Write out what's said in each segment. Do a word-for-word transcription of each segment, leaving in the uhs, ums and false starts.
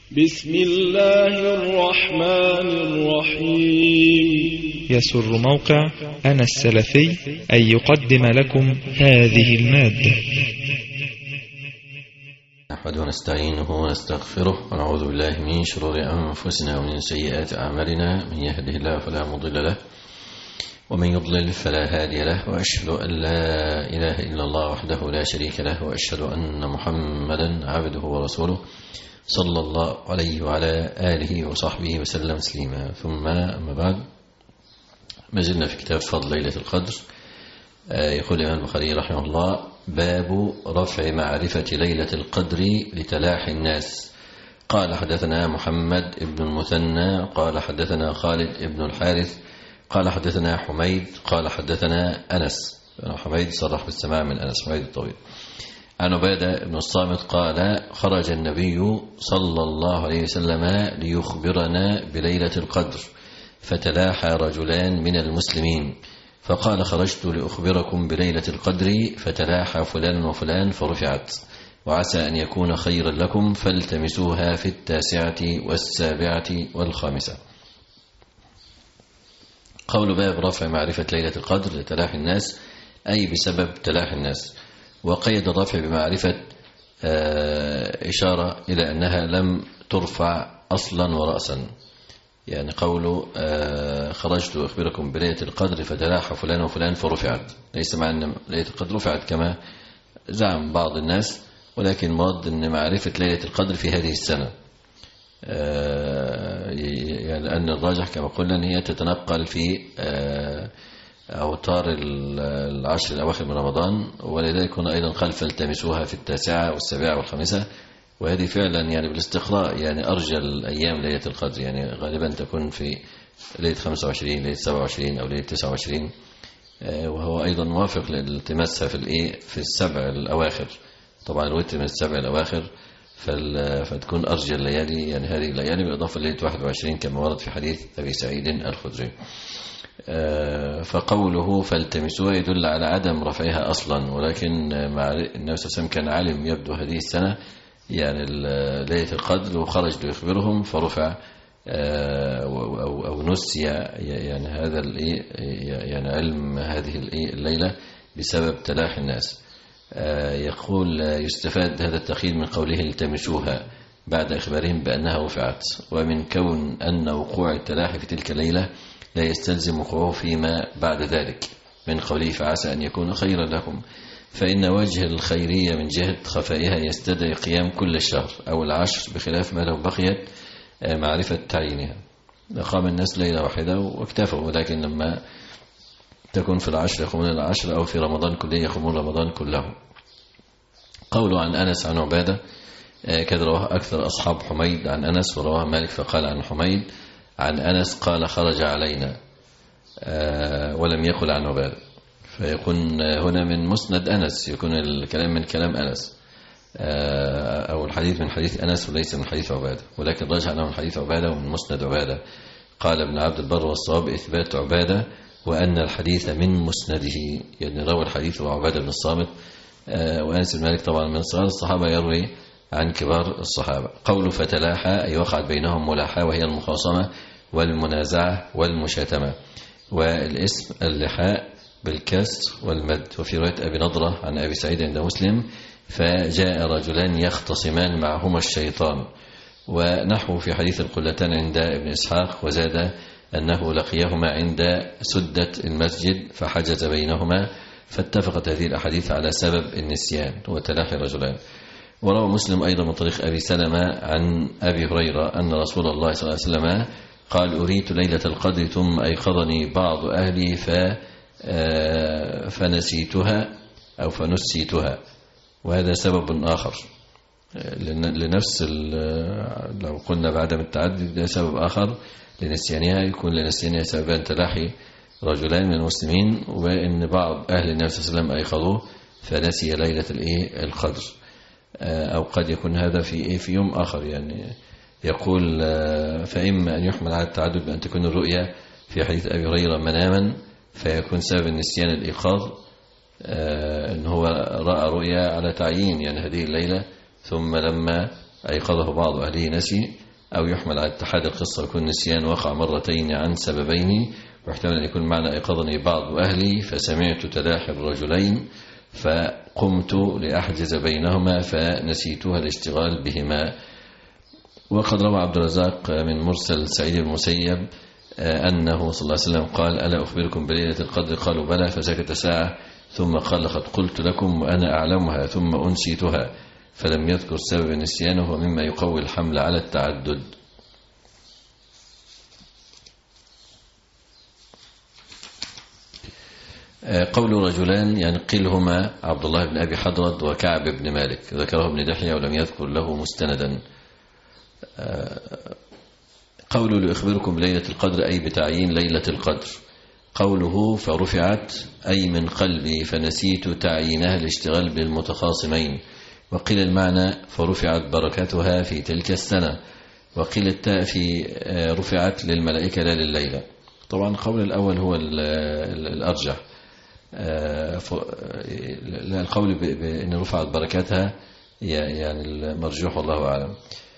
بسم الله الرحمن الرحيم. يسر موقع أنا السلفي أن يقدم لكم هذه المادة. نحمده ونستعينه ونستغفره ونعوذ بالله من شرور أنفسنا ومن سيئات أعمالنا، من يهده الله فلا مضل له ومن يضلل فلا هادي له، وأشهد أن لا إله إلا الله وحده لا شريك له، وأشهد أن محمدا عبده ورسوله صلى الله عليه وعلى آله وصحبه وسلم تسليما. ثم أما بعد، ما زلنا في كتاب فضل ليلة القدر. يقول الإمام البخاري رحمه الله: باب رفع معرفة ليلة القدر لتلاحي الناس. قال حدثنا محمد بن المثنى قال حدثنا خالد بن الحارث قال حدثنا حميد قال حدثنا أنس. حميد صرح بالسماع من أنس، حميد الطويل، عن عبادة بن الصامت قال: خرج النبي صلى الله عليه وسلم ليخبرنا بليلة القدر، فتلاحى رجلان من المسلمين، فقال: خرجت لأخبركم بليلة القدر، فتلاحى فلان وفلان فرفعت، وعسى أن يكون خيرا لكم، فالتمسوها في التاسعة والسابعة والخامسة. قول باب رفع معرفة ليلة القدر لتلاحي الناس، أي بسبب تلاحي الناس. وقيد الرفع بمعرفة إشارة إلى أنها لم ترفع أصلا ورأسا، يعني قوله خرجت أخبركم بليلة القدر فتلاحى فلان وفلان فرفعت، ليس مع أن ليلة القدر رفعت كما زعم بعض الناس، ولكن مراد أن معرفة ليلة القدر في هذه السنة، يعني أن الراجح كما قلنا أن هي تتنقل في أوتار العشر الأواخر من رمضان، ولذلك هنا أيضا قال: فالتمسوها في التاسعة والسابعة والخامسة. وهذه فعلا يعني بالاستقراء يعني أرجى الأيام ليلة القدر، يعني غالبا تكون في ليلة خمسة وعشرين، ليلة سبعة وعشرين أو ليلة تسعة وعشرين، وهو أيضا موافق لالتماسها في الإيه في السبع الأواخر. طبعا الوتر من السبع الأواخر فتكون أرجى الليالي، يعني هذه الليالي بالإضافة ليلة واحد وعشرين كما ورد في حديث أبي سعيد الخدري. فقوله فالتمسوها يدل على عدم رفعها أصلا، ولكن مع النبي صلى الله عليه وسلم كان عالم يبدو هذه السنة يعني ليلة القدر، وخرج ليخبرهم فرفع أو أو نسي يعني هذا يعني علم هذه الليلة بسبب تلاحي الناس. يقول: يستفاد هذا التخيل من قوله التمسوها بعد إخبارهم بأنها رفعت، ومن كون أن وقوع التلاحي في تلك الليلة لا يستلزم وقوعه فيما بعد ذلك، من قوله فعسى أن يكون خيرا لكم، فإن وجه الخيرية من جهة خفائها يستدعي قيام كل الشهر أو العشر، بخلاف ما لو بقيت معرفة تعيينها قام الناس ليلة واحدة واكتفوا، ولكن لما تكون في العشر يقومون العشر، أو في رمضان كله يقومون رمضان كله. قوله عن أنس عن عبادة كذا رواه أكثر أصحاب حميد عن أنس، ورواه مالك فقال عن حميد عن أنس قال: خرج علينا، ولم يقل عن عبادة، فيكون هنا من مسند أنس، يكون الكلام من كلام أنس، أو الحديث من حديث أنس وليس من حديث عبادة، ولكن رجع عنه من حديث عبادة ومن مسند عبادة. قال ابن عبد البر: والصواب إثبات عبادة، وأن الحديث من مسنده، يعني روى الحديث وعبادة بن الصامت. وأنس بن مالك طبعا من صغار الصحابة يروي عن كبار الصحابة. قوله فتلاحى أي وقعت بينهم ملاحاة، وهي المخاصمة والمنازعة والمشاتمة، والاسم اللحاء بالكسر والمد. وفي رواية أبي نضرة عن أبي سعيد عند مسلم: فجاء رجلان يختصمان معهما الشيطان، ونحو في حديث القلتان عند ابن إسحاق، وزاد أنه لقيهما عند سدة المسجد فحجز بينهما، فاتفقت هذه الأحاديث على سبب النسيان وتلاحي الرجلان. وروى مسلم أيضا من طريق أبي سلمة عن أبي هريرة أن رسول الله صلى الله عليه وسلم قال: أريت ليلة القدر ثم أيقظني بعض أهلي ف فنسيتها أو فنسيتها. وهذا سبب آخر لنفس، لو قلنا بعدم التعدد ده سبب آخر لنسيانها، يكون لنسيانها سببان: تلاحي رجلان من المسلمين، وإن بعض أهل النبي صلى الله عليه وسلم أيقظوه فنسي ليلة القدر. أو قد يكون هذا في في يوم آخر، يعني يقول: فإما أن يحمل على التعدد بأن تكون الرؤيا في حديث أبي هريرة مناما، فيكون سبب النسيان الإيقاظ، أن هو رأى رؤيا على تعيين يعني هذه الليلة، ثم لما أيقظه بعض أهله نسي، أو يحمل على اتحاد القصة ويكون نسيان وقع مرتين عن سببين، واحتمل أن يكون معنى أيقظني بعض أهلي فسمعت تلاحي الرجلين فقمت لأحجز بينهما فنسيتها الاشتغال بهما. وقد روى عبد الرزاق من مرسل سعيد المسيب أنه صلى الله عليه وسلم قال: ألا أخبركم بليلة القدر؟ قالوا بلى، فسكت ساعة ثم قال: لقد قلت لكم وأنا أعلمها ثم أنسيتها، فلم يذكر سبب نسيانه ومما يقوي الحمل على التعدد. قول رجلان يعني قيل هما عبد الله بن أبي حضرد وكعب بن مالك، ذكره ابن دحية ولم يذكر له مستندا. قوله لأخبركم بليلة القدر أي بتعيين ليلة القدر. قوله فرفعت أي من قلبي فنسيت تعيينها الاشتغال بالمتخاصمين، وقيل المعنى فرفعت بركتها في تلك السنة، وقيل التاء في رفعت للملائكة لا لليلة. طبعا القول الأول هو الأرجح، لا القول بأن رفعت بركتها يعني المرجوح والله أعلم.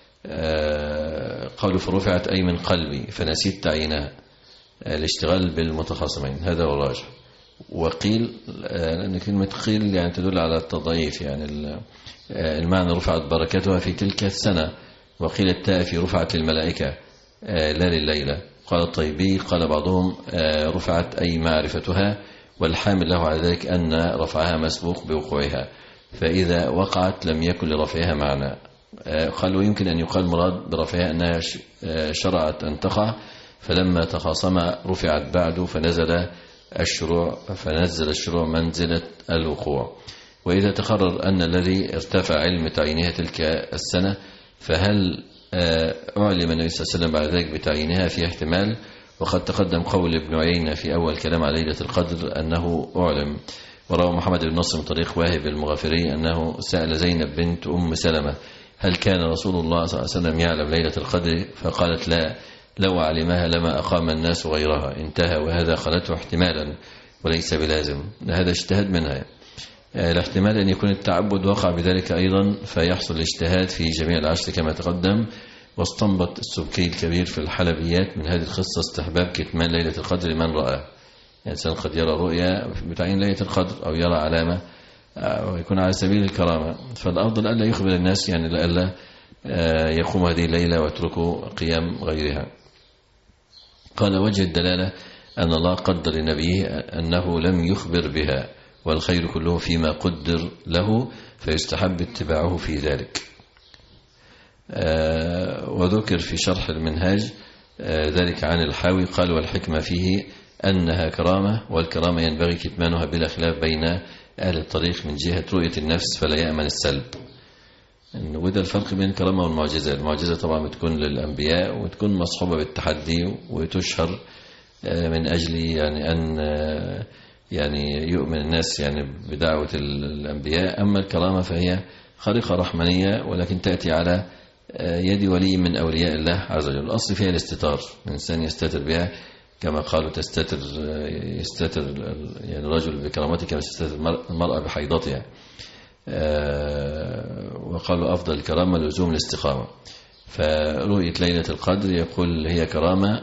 قول فرفعت أي من قلبي فنسيت تعيينها الاشتغال بالمتخاصمين، هذا هو الراجح. وقيل لأن كلمة قيل يعني تدل على التضعيف، يعني المعنى رفعت بركتها في تلك السنة، وقيل التاء في رفعت للملائكة لا لليلة. قال الطيبي قال بعضهم رفعت أي معرفتها، والحامل له على ذلك أن رفعها مسبوق بوقوعها، فإذا وقعت لم يكن لرفعها معنى. قالوا يمكن أن يقال مراد برفعها أنها شرعت أن تقع، فلما تخاصم رفعت بعد فنزل الشروع فنزل الشروع منزلة الوقوع. وإذا تقرر أن الذي ارتفع علم تعيينها تلك السنة، فهل أعلم النبي صلى الله عليه وسلم بعد ذلك بتعيينها؟ في احتمال. وقد تقدم قول ابن عيينة في أول كلام على ليلة القدر أنه أعلم. وروى محمد بن نصر من طريق واهب المغافري أنه سأل زينب بنت أم سلمة: هل كان رسول الله صلى الله عليه وسلم يعلم ليلة القدر؟ فقالت: لا، لو علمها لما أقام الناس غيرها. انتهى. وهذا قالته احتمالا وليس بلازم، هذا اجتهاد منها. الاحتمال أن يكون التعبد وقع بذلك أيضا فيحصل الاجتهاد في جميع العشر كما تقدم. واستنبط السبكي الكبير في الحلبيات من هذه القصة استحباب كتمان ليلة القدر من رأى. يعني الإنسان قد يرى رؤيا بتعيين ليلة القدر أو يرى علامة ويكون على سبيل الكرامة، فالأفضل ألا يخبر الناس، يعني لألا يقوم هذه الليلة ويتركوا قيام غيرها. قال: وجه الدلالة أن الله قدر لنبيه أنه لم يخبر بها، والخير كله فيما قدر له، فيستحب اتباعه في ذلك. وذكر في شرح المنهاج ذلك عن الحاوي قال: والحكمة فيه أنها كرامة، والكرامة ينبغي كتمانها بلا خلاف بين أهل الطريق من جهة رؤية النفس فلا يأمن السلب. وده الفرق بين الكرامة والمعجزة. المعجزة طبعا بتكون للأنبياء وتكون مصحوبة بالتحدي وتشهر من أجل يعني أن يعني يؤمن الناس يعني بدعوة الأنبياء. أما الكرامة فهي خارقة رحمانية، ولكن تأتي على يد ولي من أولياء الله عز وجل. الأصل فيها الاستتار، الإنسان يستتر بها كما قالوا تستتر يستتر يعني الرجل بكرامته كما تستتر المرأة بحيضتها. وقالوا أفضل الكرامة لزوم الاستقامة. فرؤية ليلة القدر يقول هي كرامة،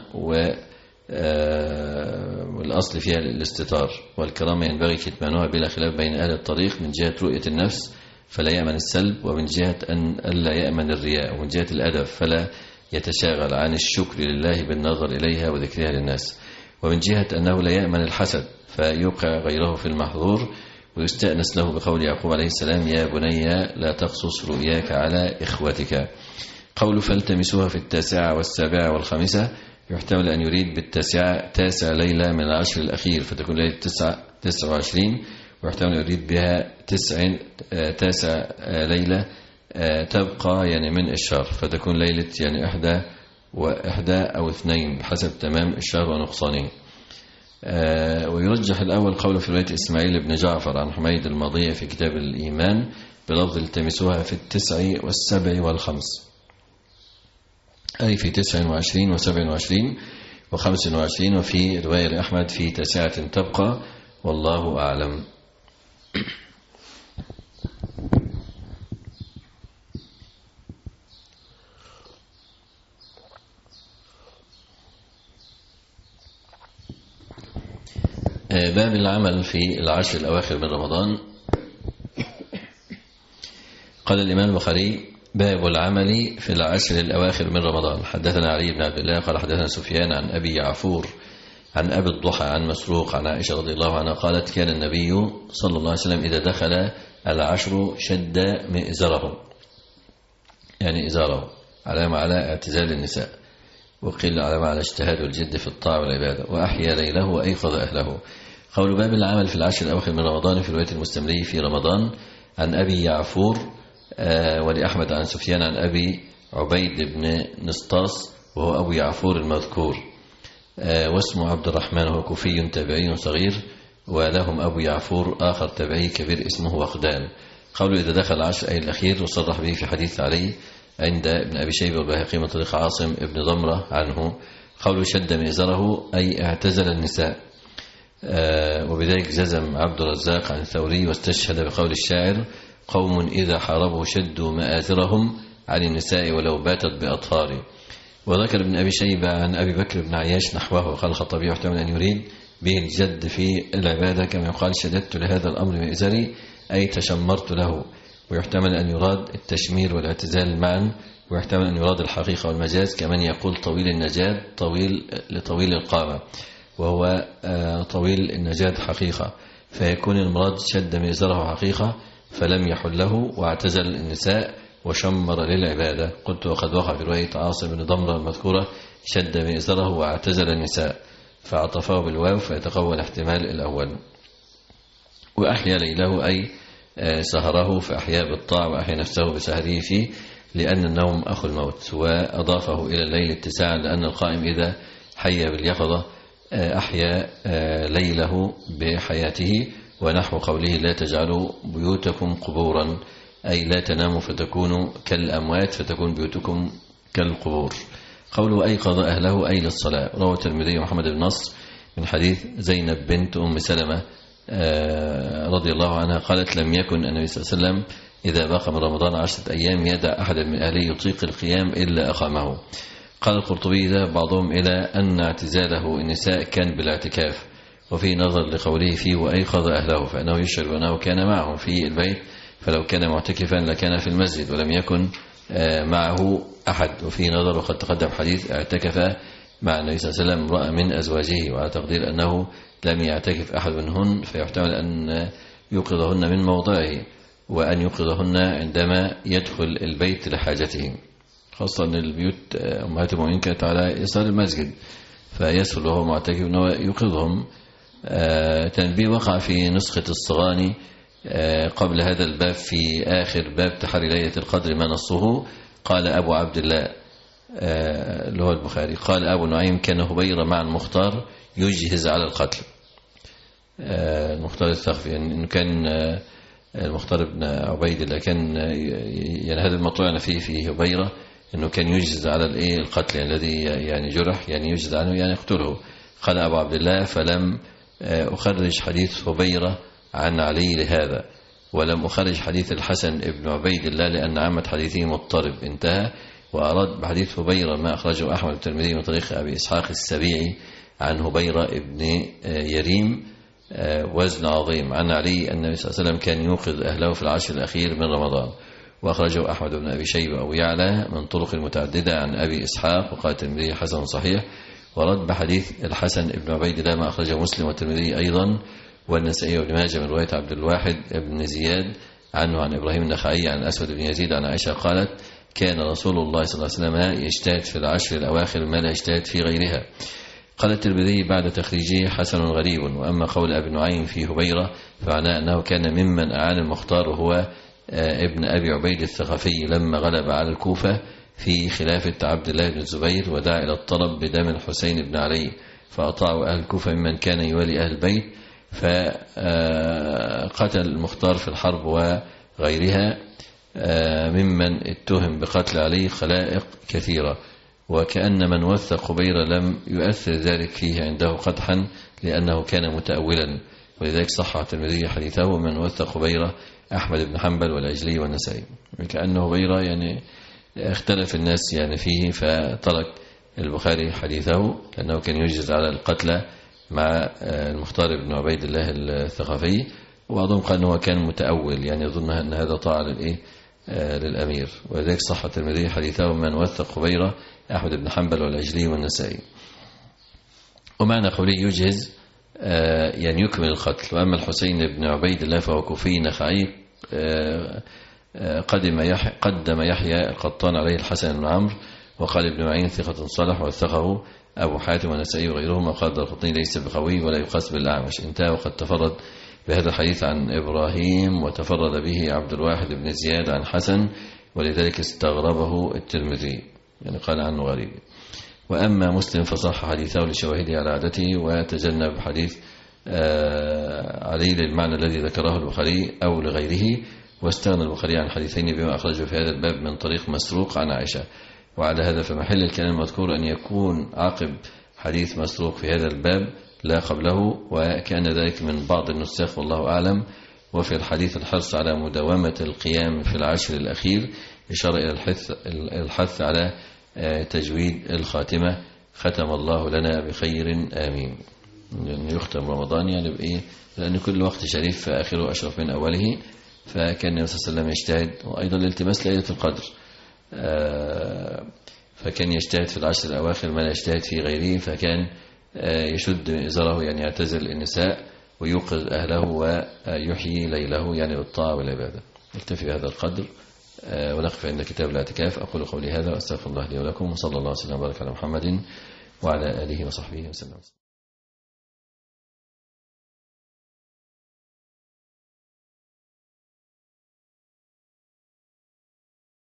والأصل فيها الاستتار، والكرامة ينبغي كتمانها بلا خلاف بين أهل الطريق من جهة رؤية النفس فلا يأمن السلب، ومن جهة أن ألا يأمن الرياء، ومن جهة الأدب فلا يتشاغل عن الشكر لله بالنظر إليها وذكرها للناس، ومن جهة أنه لا يأمن الحسد فيوقع غيره في المحظور. ويستأنس له بقول يعقوب عليه السلام: يا بني لا تقصص رؤياك على إخوتك. قول فالتمسوها في التاسعة والسابعة والخامسة، يحتمل أن يريد بالتاسعة تاسع ليلة من العشر الأخير فتكون ليلة تسعة تسعة وعشرين، ويحتمل أن يريد بها تسع تاسع ليلة تبقى يعني من الشهر فتكون ليلة يعني إحدى وإحدى أو اثنين بحسب تمام الشهر ونقصانه. ويرجح الأول قول في رواية إسماعيل بن جعفر عن حميد الماضية في كتاب الإيمان بلفظ التمسوها في التسع والسبع والخمس، أي في تسع وعشرين وسبع وعشرين وخمس وعشرين، وفي رواية لأحمد في تاسعة تبقى، والله أعلم. باب العمل في العشر الأواخر من رمضان. قال الإمام البخاري: باب العمل في العشر الأواخر من رمضان. حدثنا علي بن عبد الله قال حدثنا سفيان عن أبي يعفور عن أبي الضحى عن مسروق عن عائشة رضي الله عنها قالت: كان النبي صلى الله عليه وسلم إذا دخل العشر شد مئزره، يعني إزاره، علامة على اعتزال النساء، وقيل علامة على اجتهاد والجد في الطاعة والعبادة، وأحيا ليله وأيقظ أهله. قول باب العمل في العشر الأواخر من رمضان في رواية المستملي في رمضان عن أبي يعفور آه ولأحمد عن سفيان عن أبي عبيد بن نسطاس وهو أبو يعفور المذكور آه واسمه عبد الرحمن، وهو كوفي تابعي صغير، ولهم أبو يعفور آخر تابعي كبير اسمه وقدان. قوله إذا دخل العشر أي الأخير، وصرح به في حديث علي عند ابن أبي شيبة والبيهقي من طريق عاصم ابن ضمرة عنه. قوله شد مئزره أي اعتزل النساء، آه وبذلك جزم عبد الرزاق عن الثوري، واستشهد بقول الشاعر: قوم إذا حاربوا شدوا مآزرهم عن النساء ولو باتت بأطهار. وذكر ابن أبي شيبة عن أبي بكر بن عياش نحوه، وقال الخطابي يحتمل أن يريد به الجد في العبادة، كما يقال شددت لهذا الأمر مئزري أي تشمرت له، ويحتمل أن يراد التشمير والاعتزال معا، ويحتمل أن يراد الحقيقة والمجاز، كمن يقول طويل النجاد طويل لطويل القامة، وهو طويل النجاد حقيقة، فيكون المراد شد مئزره حقيقة فلم يحله واعتزل النساء وشمر للعبادة. قلت: وقد وقع في رواية عاصم بن ضمرة المذكورة شد مئزره واعتزل النساء، فعطفه بالواو فيتقوى الاحتمال الأول. وأحيا ليله أي سهره، فأحيا بالطاعة وأحيا نفسه بسهره فيه، لأن النوم أخو الموت. وأضافه إلى الليل اتساعا، لأن القائم إذا حي باليقظة أحيا ليله بحياته. ونحو قوله: لا تجعلوا بيوتكم قبورا، أي لا تناموا فتكونوا كالأموات فتكون بيوتكم كالقبور. قوله أيقظ أهله أي للصلاة. روى الترمذي محمد بن نصر من حديث زينب بنت أم سلمة رضي الله عنها قالت: لم يكن النبي صلى الله عليه وسلم إذا بقى من رمضان عشرة أيام يدع أحدا من أهله يطيق القيام إلا أقامه. قال القرطبي: ذهب بعضهم إلى أن اعتزاله النساء كان بالاعتكاف، وفي نظر لقوله فيه وأيقظ أهله، فإنه يشعر أنه كان معهم في البيت، فلو كان معتكفا لكان في المسجد ولم يكن معه أحد. وفي نظر، وقد تقدم حديث اعتكف مع النبي صلى الله عليه وسلم امرأة من أزواجه، وعلى تقدير أنه لم يعتكف أحد منهن، فيحتمل أن يوقظهن من موضعه، وأن يوقظهن عندما يدخل البيت لحاجته، خاصة أن البيوت أمهات المؤمنين كانت على يسار المسجد، فيسهل وهو معتكف أنه يوقظهم. تنبيه وقع في نسخة الصغاني قبل هذا الباب في آخر باب تحري ليلة القدر ما نصه. قال أبو عبد الله اللي هو البخاري قال أبو نعيم: كان هبيرة مع المختار يجهز على القتل. المختار الثقفي، يعني إنه كان المختار بن عبيد الله كان يعني هذا المطلع فيه في هبيرة إنه كان يجهز على الإيه القتل، يعني الذي يعني جرح يعني يجهز عنه يعني يقتله. قال أبو عبد الله: فلم أخرج حديث هبيرة عن علي لهذا، ولم أخرج حديث الحسن ابن عبيد الله لأن عامة حديثه مضطرب. انتهى. وأراد بحديث هبيرة ما أخرجه أحمد الترمذي من طريق أبي إسحاق السبيعي عن هبيرة ابن يريم وزن عظيم عن علي أن النبي صلى الله عليه وسلم كان يوقظ أهله في العشر الأخير من رمضان. وأخرجه أحمد بن أبي شيبة أو يعلى من طرق متعددة عن أبي إسحاق، وقال الترمذي حسن صحيح. ورد بحديث الحسن ابن عبيد الله ما أخرجه مسلم والترمذي أيضا والنسائي وابن ماجه من رواية عبد الواحد بن زياد عنه عن إبراهيم النخعي عن أسود بن يزيد عن عائشة قالت: كان رسول الله صلى الله عليه وسلم يجتهد في العشر الأواخر ما لا يجتهد في غيرها. قال الترمذي بعد تخريجه: حسن غريب. وأما قول أبي نعيم في هبيرة فمعناه أنه كان ممن أعان المختار وهو ابن أبي عبيد الثقفي لما غلب على الكوفة في خلافة عبد الله بن الزبير، ودعا إلى الطلب بدم الحسين بن علي، فأطاعوا أهل الكوفة ممن كان يولي أهل البيت، فقتل المختار في الحرب وغيرها ممن اتهم بقتل علي خلائق كثيرة. وكأن من وثق هبيرة لم يؤثر ذلك فيه عنده قدحا لأنه كان متأولا، ولذلك صح الترمذي حديثه: ومن وثق هبيرة أحمد بن حنبل والعجلي والنسائي. كأنه هبيرة يعني اختلف الناس يعني فيه، فترك البخاري حديثه لأنه كان يجز على القتلى مع المختار بن عبيد الله الثقفي، وبعضهم قال أنه كان متأول، يعني يظن أن هذا طاعة للإيه للأمير، ولذلك صح الترمذي حديثه من وثق خبيرة أحمد بن حنبل والعجلي والنسائي. ومعنى قوله يجهز يعني يكمل القتل. وأما الحسين بن عبيد الله فهو كوفي نخعي قدم يحيى قدم يحيى القطان عليه الحسن بن عمرو، وقال ابن معين ثقة صالح ووثقه أبو حاتم والنسائي وغيرهما، وقال الدارقطني ليس بقوي ولا يقاس بالأعمش، انتهى. وقد تفرد بهذا الحديث عن إبراهيم وتفرد به عبد الواحد بن زياد عن حسن، ولذلك استغربه الترمذي، يعني قال عنه غريب. وأما مسلم فصح حديثه لشواهده على عادته، وتجنب حديث علي للمعنى الذي ذكره البخاري أو لغيره، واستغنى البخاري عن حديثين بما أخرجه في هذا الباب من طريق مسروق عن عائشة. وعلى هذا فمحل الكلام المذكور أن يكون عقب حديث مسروق في هذا الباب لا قبله، وكان ذلك من بعض النساخ والله أعلم. وفي الحديث الحرص على مداومة القيام في العشر الأخير، إشارة إلى الحث, الحث على تجويد الخاتمة. ختم الله لنا بخير آمين. يعني يختم رمضان يعني بإيه؟ لأن كل وقت شريف فآخره أشرف من أوله، فكان النبي صلى الله عليه وسلم يجتهد، وأيضا الالتماس ليلة القدر، فكان يجتهد في العشر الأواخر ما لا يجتهد في غيره، فكان يشد إزاره يعني يعتزل النساء ويوقظ أهله ويحيي ليله يعني بالطاعة والعبادة. نكتفي بهذا القدر ونقف عند كتاب الاعتكاف. أقول قولي هذا وأستغفر الله لي ولكم، وصلى الله وسلم وبارك على محمد وعلى آله وصحبه وسلم.